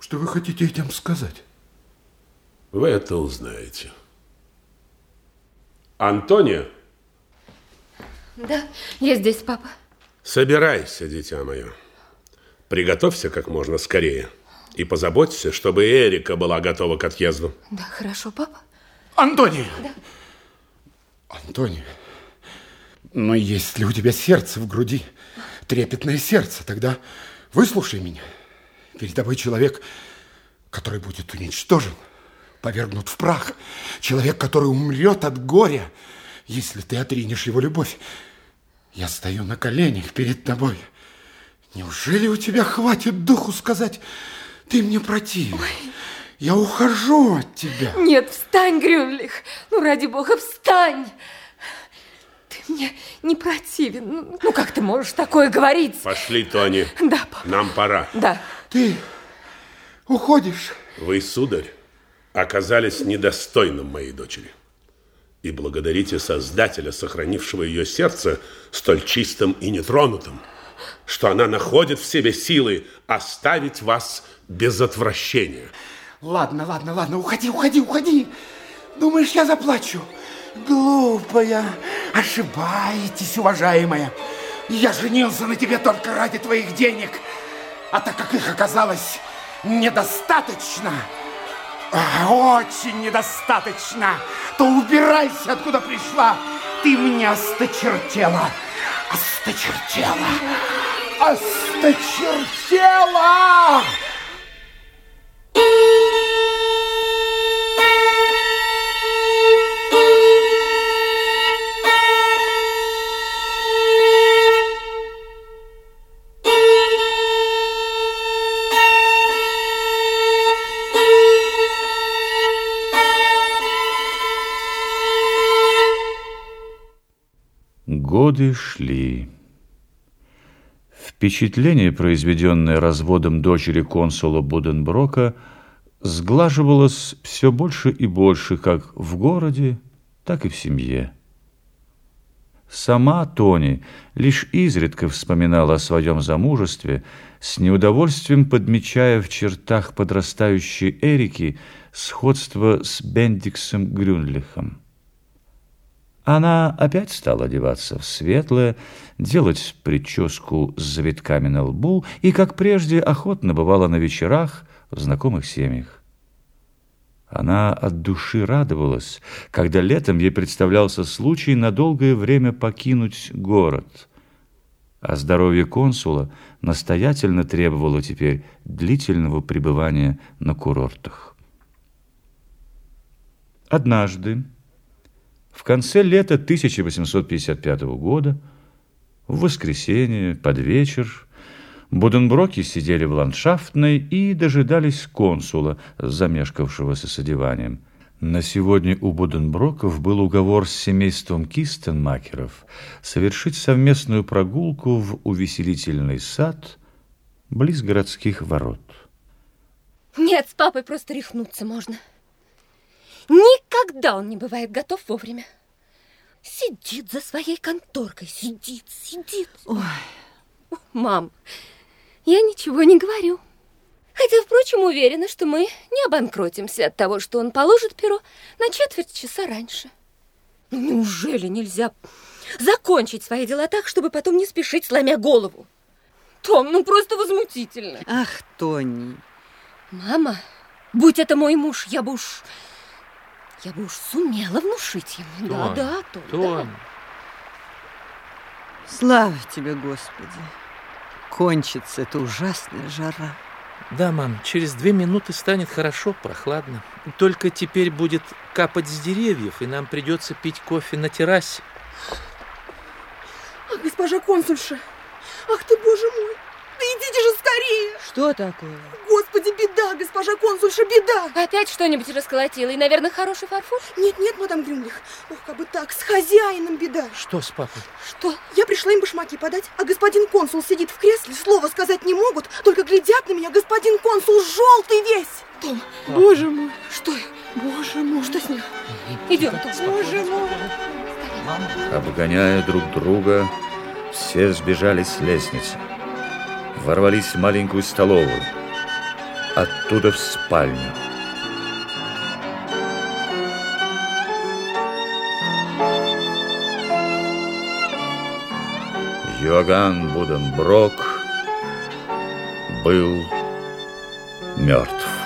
Что вы хотите этим сказать? Вы это узнаете. Антония? Да, я здесь, папа. Собирайся, дитя мое. Приготовься как можно скорее. И позаботься, чтобы Эрика была готова к отъезду. Да, хорошо, папа. Антония! Да. Антония, но есть ли у тебя сердце в груди, трепетное сердце, тогда выслушай меня. Перед тобой человек, который будет уничтожен, повергнут в прах. Человек, который умрет от горя, если ты отринешь его любовь. Я стою на коленях перед тобой. Неужели у тебя хватит духу сказать: ты мне противен? Ой. Я ухожу от тебя. Нет, встань, Грюнлих. Ну, ради бога, встань. Ты мне не противен. Ну, как ты можешь такое говорить? Пошли, Тони. Да, папа. Нам пора. Да. Ты уходишь? Вы, сударь, оказались недостойным моей дочери. И благодарите Создателя, сохранившего ее сердце столь чистым и нетронутым, что она находит в себе силы оставить вас без отвращения. Ладно, уходи. Думаешь, я заплачу? Глупая, ошибаетесь, уважаемая. Я женился на тебе только ради твоих денег. А так как их оказалось недостаточно, очень недостаточно, то убирайся, откуда пришла. Ты мне осточертела. Осточертела! Годы шли. Впечатление, произведенное разводом дочери консула Буденброка, сглаживалось все больше и больше как в городе, так и в семье. Сама Тони лишь изредка вспоминала о своем замужестве, с неудовольствием подмечая в чертах подрастающей Эрики сходство с Бендиксом Грюнлихом. Она опять стала одеваться в светлое, делать прическу с завитками на лбу и, как прежде, охотно бывала на вечерах в знакомых семьях. Она от души радовалась, когда летом ей представлялся случай на долгое время покинуть город, а здоровье консула настоятельно требовало теперь длительного пребывания на курортах. Однажды, в конце лета 1855 года, в воскресенье, под вечер, Буденброки сидели в ландшафтной и дожидались консула, замешкавшегося с одеванием. На сегодня у Буденброков был уговор с семейством Кистенмакеров совершить совместную прогулку в увеселительный сад близ городских ворот. Нет, с папой просто рехнуться можно. Никогда он не бывает готов вовремя. Сидит за своей конторкой, сидит. Ой. Мам, я ничего не говорю. Хотя, впрочем, уверена, что мы не обанкротимся от того, что он положит перо на четверть часа раньше. Ну, неужели нельзя закончить свои дела так, чтобы потом не спешить, сломя голову? Том, ну просто возмутительно. Ах, Тони. Мама, будь это мой муж, я бы уж сумела внушить ему. Том, Да, Том. Да. Слава тебе, Господи. Кончится эта ужасная жара. Да, мам, через 2 минуты станет хорошо, прохладно. Только теперь будет капать с деревьев, и нам придется пить кофе на террасе. Ах, госпожа консульша! Ах ты, боже мой! Да идите же скорее! Что такое? Господи, беда, госпожа консульша, беда! Опять что-нибудь расколотила, и, наверное, хороший фарфор? Нет, мадам Грюнлих. Ох, как бы так, с хозяином беда. Что с папой? Что? Я пришла им башмаки подать, а господин консул сидит в кресле, слова сказать не могут, только глядят на меня. Господин консул желтый весь. Том, боже мой. Что? Боже мой. Что с ним? Идем, Том. Боже мой. Обгоняя друг друга, все сбежали с лестницы, ворвались в маленькую столовую. оттуда в спальню. Йоганн Буденброк был мертв.